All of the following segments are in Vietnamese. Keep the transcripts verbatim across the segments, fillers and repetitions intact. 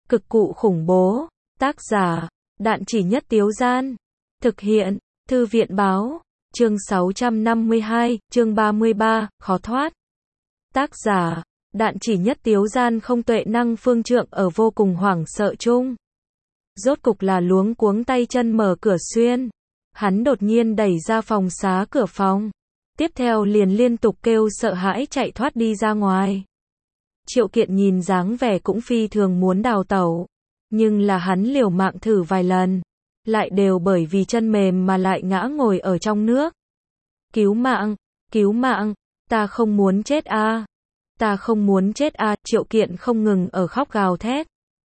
Cực cụ khủng bố. Tác giả, Đạn Chỉ Nhất Tiếu Gian. Thực hiện, Thư viện Báo. Chương sáu trăm năm mươi hai, chương ba mươi ba, khó thoát. Tác giả, Đạn Chỉ Nhất Tiếu Gian. Không tuệ năng phương trượng ở vô cùng hoảng sợ chung. Rốt cục là luống cuống tay chân mở cửa xuyên. Hắn đột nhiên đẩy ra phòng xá cửa phòng. Tiếp theo liền liên tục kêu sợ hãi chạy thoát đi ra ngoài. Triệu Kiện nhìn dáng vẻ cũng phi thường muốn đào tẩu. Nhưng là hắn liều mạng thử vài lần. Lại đều bởi vì chân mềm mà lại ngã ngồi ở trong nước. Cứu mạng, cứu mạng, ta không muốn chết a, ta không muốn chết a, Triệu Kiện không ngừng ở khóc gào thét.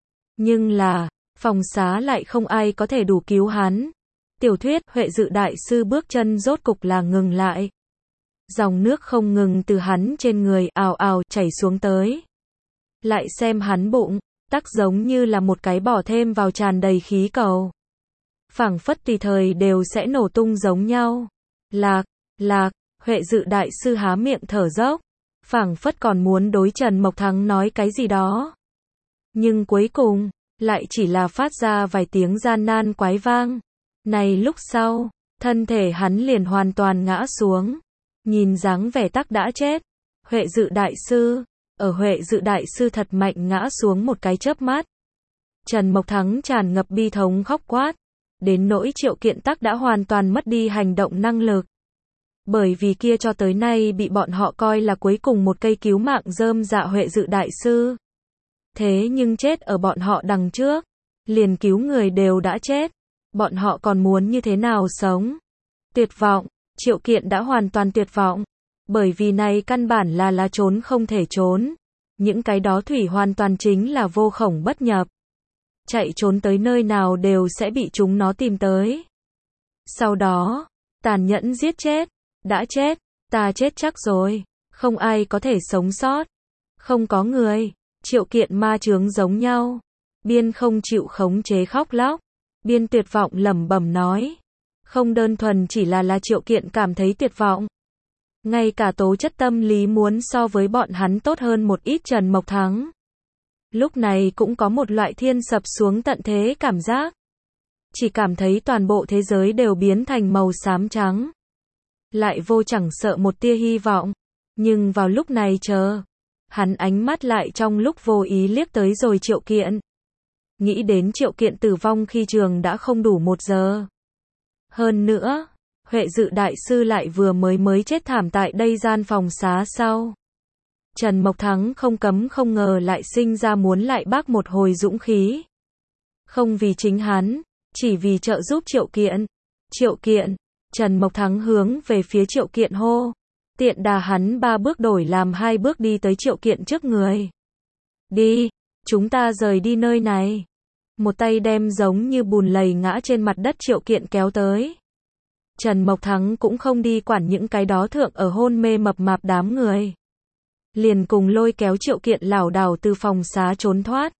Nhưng là, phòng xá lại không ai có thể đủ cứu hắn. Tiểu thuyết, Huệ Dự Đại Sư bước chân rốt cục là ngừng lại. Dòng nước không ngừng từ hắn trên người ào ào chảy xuống tới. Lại xem hắn bụng, tắc giống như là một cái bỏ thêm vào tràn đầy khí cầu. Phảng phất tùy thời đều sẽ nổ tung giống nhau. Lạc, lạc, Huệ Dự Đại Sư há miệng thở dốc. Phảng phất còn muốn đối Trần Mộc Thắng nói cái gì đó. Nhưng cuối cùng, lại chỉ là phát ra vài tiếng gian nan quái vang. Này lúc sau, thân thể hắn liền hoàn toàn ngã xuống. Nhìn dáng vẻ tắc đã chết. Huệ Dự Đại Sư, ở Huệ Dự Đại Sư thật mạnh ngã xuống một cái chớp mắt. Trần Mộc Thắng tràn ngập bi thống khóc quát. Đến nỗi Triệu Kiện tắc đã hoàn toàn mất đi hành động năng lực. Bởi vì kia cho tới nay bị bọn họ coi là cuối cùng một cây cứu mạng rơm dạ Huệ Dự Đại Sư. Thế nhưng chết ở bọn họ đằng trước. Liền cứu người đều đã chết. Bọn họ còn muốn như thế nào sống? Tuyệt vọng, Triệu Kiện đã hoàn toàn tuyệt vọng. Bởi vì này căn bản là là trốn không thể trốn. Những cái đó thủy hoàn toàn chính là vô khổng bất nhập. Chạy trốn tới nơi nào đều sẽ bị chúng nó tìm tới. Sau đó, tàn nhẫn giết chết. Đã chết, ta chết chắc rồi. Không ai có thể sống sót. Không có người. Triệu Kiện ma chướng giống nhau. Biên không chịu khống chế khóc lóc. Biên tuyệt vọng lẩm bẩm nói. Không đơn thuần chỉ là là Triệu Kiện cảm thấy tuyệt vọng. Ngay cả tố chất tâm lý muốn so với bọn hắn tốt hơn một ít Trần Mộc Thắng. Lúc này cũng có một loại thiên sập xuống tận thế cảm giác. Chỉ cảm thấy toàn bộ thế giới đều biến thành màu xám trắng. Lại vô chẳng sợ một tia hy vọng. Nhưng vào lúc này chờ. Hắn ánh mắt lại trong lúc vô ý liếc tới rồi Triệu Kiện. Nghĩ đến Triệu Kiện tử vong khi trường đã không đủ một giờ. Hơn nữa, Huệ Dự Đại Sư lại vừa mới mới chết thảm tại đây gian phòng xá sau. Trần Mộc Thắng không cấm không ngờ lại sinh ra muốn lại bác một hồi dũng khí. Không vì chính hắn, chỉ vì trợ giúp Triệu Kiện. Triệu Kiện, Trần Mộc Thắng hướng về phía Triệu Kiện hô. Tiện đà hắn ba bước đổi làm hai bước đi tới Triệu Kiện trước người. Đi, chúng ta rời đi nơi này. Một tay đem giống như bùn lầy ngã trên mặt đất Triệu Kiện kéo tới. Trần Mộc Thắng cũng không đi quản những cái đó thượng ở hôn mê mập mạp đám người. Liền cùng lôi kéo Triệu Kiện lảo đảo từ phòng xá trốn thoát.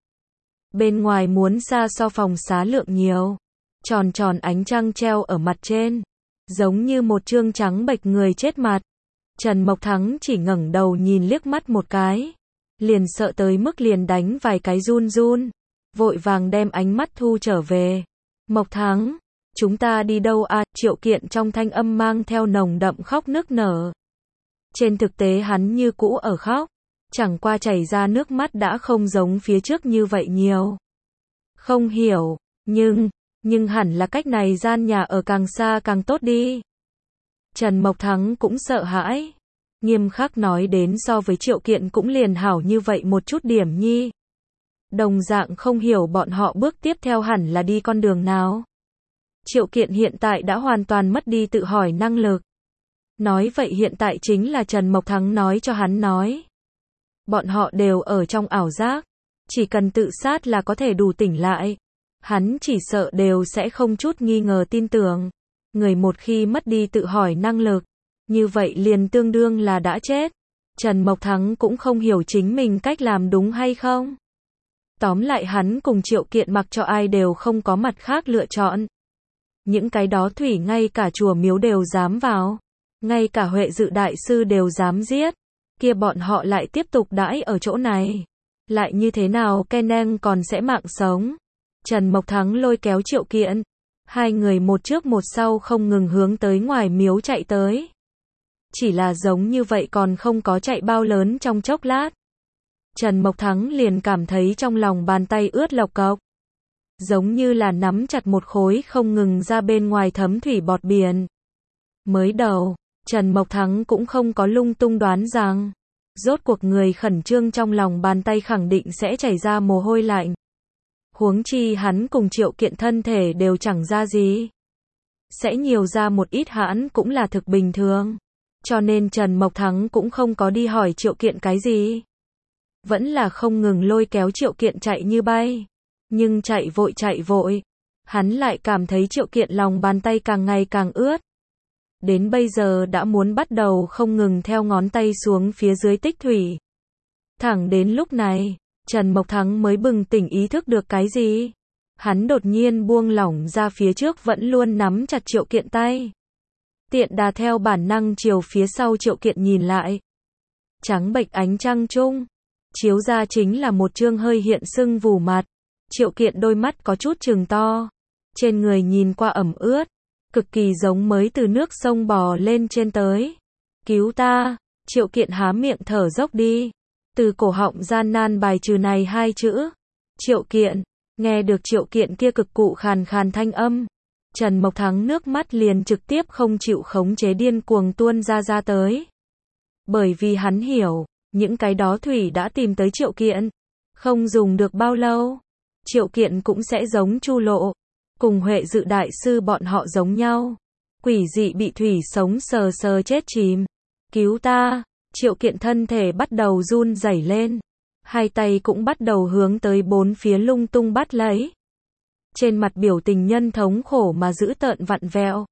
Bên ngoài muốn xa so phòng xá lượng nhiều. Tròn tròn ánh trăng treo ở mặt trên. Giống như một trương trắng bệch người chết mặt. Trần Mộc Thắng chỉ ngẩng đầu nhìn liếc mắt một cái. Liền sợ tới mức liền đánh vài cái run run. Vội vàng đem ánh mắt thu trở về. Mộc Thắng, chúng ta đi đâu à? Triệu Kiện trong thanh âm mang theo nồng đậm khóc nức nở. Trên thực tế hắn như cũ ở khóc. Chẳng qua chảy ra nước mắt đã không giống phía trước như vậy nhiều. Không hiểu, nhưng, nhưng hẳn là cách này gian nhà ở càng xa càng tốt đi. Trần Mộc Thắng cũng sợ hãi. Nghiêm khắc nói đến so với Triệu Kiện cũng liền hảo như vậy một chút điểm nhi. Đồng dạng không hiểu bọn họ bước tiếp theo hẳn là đi con đường nào. Triệu Kiện hiện tại đã hoàn toàn mất đi tự hỏi năng lực. Nói vậy hiện tại chính là Trần Mộc Thắng nói cho hắn nói. Bọn họ đều ở trong ảo giác. Chỉ cần tự sát là có thể đủ tỉnh lại. Hắn chỉ sợ đều sẽ không chút nghi ngờ tin tưởng. Người một khi mất đi tự hỏi năng lực. Như vậy liền tương đương là đã chết. Trần Mộc Thắng cũng không hiểu chính mình cách làm đúng hay không. Tóm lại hắn cùng Triệu Kiện mặc cho ai đều không có mặt khác lựa chọn. Những cái đó thủy ngay cả chùa miếu đều dám vào. Ngay cả Huệ Dự Đại Sư đều dám giết. Kia bọn họ lại tiếp tục đãi ở chỗ này. lại như thế nào Keneng còn sẽ mạng sống. Trần Mộc Thắng lôi kéo Triệu Kiện. Hai người một trước một sau không ngừng hướng tới ngoài miếu chạy tới. Chỉ là giống như vậy còn không có chạy bao lớn trong chốc lát. Trần Mộc Thắng liền cảm thấy trong lòng bàn tay ướt lộc cộc. Giống như là nắm chặt một khối không ngừng ra bên ngoài thấm thủy bọt biển. Mới đầu, Trần Mộc Thắng cũng không có lung tung đoán rằng, rốt cuộc người khẩn trương trong lòng bàn tay khẳng định sẽ chảy ra mồ hôi lạnh. Huống chi hắn cùng Triệu Kiện thân thể đều chẳng ra gì. Sẽ nhiều ra một ít hãn cũng là thực bình thường. Cho nên Trần Mộc Thắng cũng không có đi hỏi Triệu Kiện cái gì. Vẫn là không ngừng lôi kéo Triệu Kiện chạy như bay. Nhưng chạy vội chạy vội. Hắn lại cảm thấy Triệu Kiện lòng bàn tay càng ngày càng ướt. Đến bây giờ đã muốn bắt đầu không ngừng theo ngón tay xuống phía dưới tích thủy. Thẳng đến lúc này, Trần Mộc Thắng mới bừng tỉnh ý thức được cái gì. Hắn đột nhiên buông lỏng ra phía trước vẫn luôn nắm chặt Triệu Kiện tay. Tiện đà theo bản năng chiều phía sau Triệu Kiện nhìn lại. Trắng bệch ánh trăng trung, chiếu ra chính là một trương hơi hiện sưng vù mặt. Triệu Kiện đôi mắt có chút trừng to. Trên người nhìn qua ẩm ướt. Cực kỳ giống mới từ nước sông bò lên trên tới. Cứu ta, Triệu Kiện há miệng thở dốc đi. Từ cổ họng gian nan bài trừ này hai chữ. Triệu Kiện, nghe được Triệu Kiện kia cực cụ khàn khàn thanh âm. Trần Mộc Thắng nước mắt liền trực tiếp không chịu khống chế điên cuồng tuôn ra ra tới. Bởi vì hắn hiểu, những cái đó thủy đã tìm tới Triệu Kiện. Không dùng được bao lâu, Triệu Kiện cũng sẽ giống Chu Lộ. Cùng Huệ Dự đại sư bọn họ giống nhau. Quỷ dị bị thủy sống sờ sờ chết chìm. Cứu ta, Triệu Kiện thân thể bắt đầu run rẩy lên. Hai tay cũng bắt đầu hướng tới bốn phía lung tung bắt lấy. Trên mặt biểu tình nhân thống khổ mà dữ tợn vặn vẹo.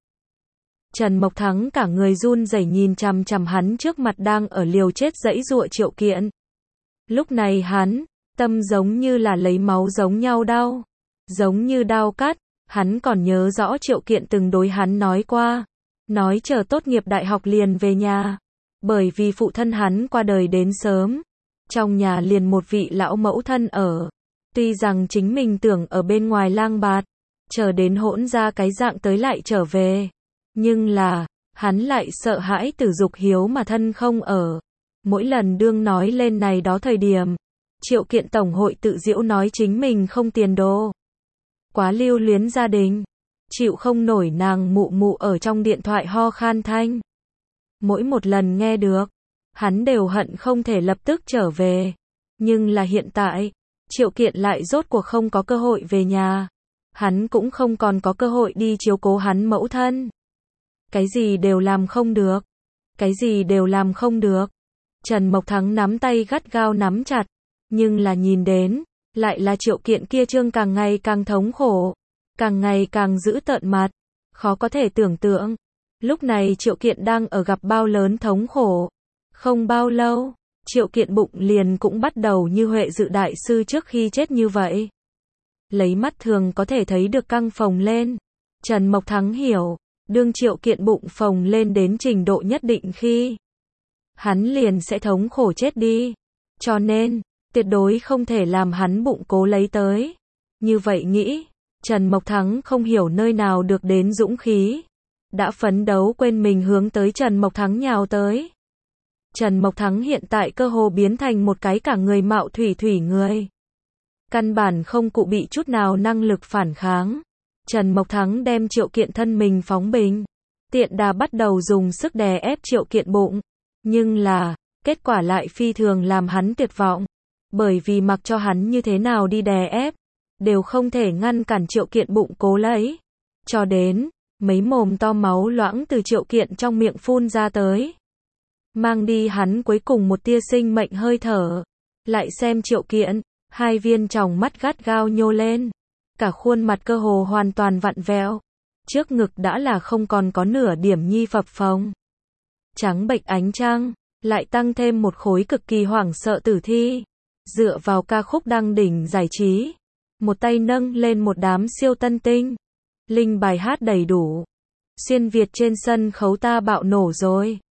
Trần Mộc Thắng cả người run rẩy nhìn chằm chằm hắn trước mặt đang ở liều chết giãy giụa Triệu Kiện. Lúc này hắn, tâm giống như là lấy máu giống nhau đau. Giống như đau cắt. Hắn còn nhớ rõ Triệu Kiện từng đối hắn nói qua. Nói chờ tốt nghiệp đại học liền về nhà. Bởi vì phụ thân hắn qua đời đến sớm. Trong nhà liền một vị lão mẫu thân ở. Tuy rằng chính mình tưởng ở bên ngoài lang bạt. Chờ đến hỗn ra cái dạng tới lại trở về. Nhưng là, hắn lại sợ hãi Tử Dục Hiếu mà thân không ở. Mỗi lần đương nói lên này đó thời điểm. Triệu Kiện tổng hội tự giễu nói chính mình không tiền đồ. Quá lưu luyến gia đình. Chịu không nổi nàng mụ mụ ở trong điện thoại ho khan thanh. Mỗi một lần nghe được, hắn đều hận không thể lập tức trở về. Nhưng là hiện tại, Triệu Kiện lại rốt cuộc không có cơ hội về nhà. Hắn cũng không còn có cơ hội đi chiếu cố hắn mẫu thân. Cái gì đều làm không được. Cái gì đều làm không được. Trần Mộc Thắng nắm tay gắt gao nắm chặt. Nhưng là nhìn đến, lại là Triệu Kiện kia trương càng ngày càng thống khổ. Càng ngày càng dữ tợn mặt. Khó có thể tưởng tượng. Lúc này Triệu Kiện đang ở gặp bao lớn thống khổ. Không bao lâu, Triệu Kiện bụng liền cũng bắt đầu như Huệ Dự đại sư trước khi chết như vậy. Lấy mắt thường có thể thấy được căng phồng lên. Trần Mộc Thắng hiểu, đương Triệu Kiện bụng phồng lên đến trình độ nhất định khi, hắn liền sẽ thống khổ chết đi. Cho nên, tuyệt đối không thể làm hắn bụng cố lấy tới. Như vậy nghĩ, Trần Mộc Thắng không hiểu nơi nào được đến dũng khí. Đã phấn đấu quên mình hướng tới Trần Mộc Thắng nhào tới. Trần Mộc Thắng hiện tại cơ hồ biến thành một cái cả người mạo thủy thủy người. Căn bản không cụ bị chút nào năng lực phản kháng. Trần Mộc Thắng đem Triệu Kiện thân mình phóng bình. Tiện đà bắt đầu dùng sức đè ép Triệu Kiện bụng. Nhưng là, kết quả lại phi thường làm hắn tuyệt vọng. Bởi vì mặc cho hắn như thế nào đi đè ép, đều không thể ngăn cản Triệu Kiện bụng cố lấy. Cho đến, mấy mồm to máu loãng từ Triệu Kiện trong miệng phun ra tới. Mang đi hắn cuối cùng một tia sinh mệnh hơi thở. Lại xem Triệu Kiện, hai viên tròng mắt gắt gao nhô lên. Cả khuôn mặt cơ hồ hoàn toàn vặn vẹo. Trước ngực đã là không còn có nửa điểm nhi phập phồng. Trắng bệch ánh trăng, lại tăng thêm một khối cực kỳ hoảng sợ tử thi. Dựa vào ca khúc đăng đỉnh giải trí. Một tay nâng lên một đám siêu tân tinh. Linh bài hát đầy đủ. Xuyên Việt trên sân khấu ta bạo nổ rồi.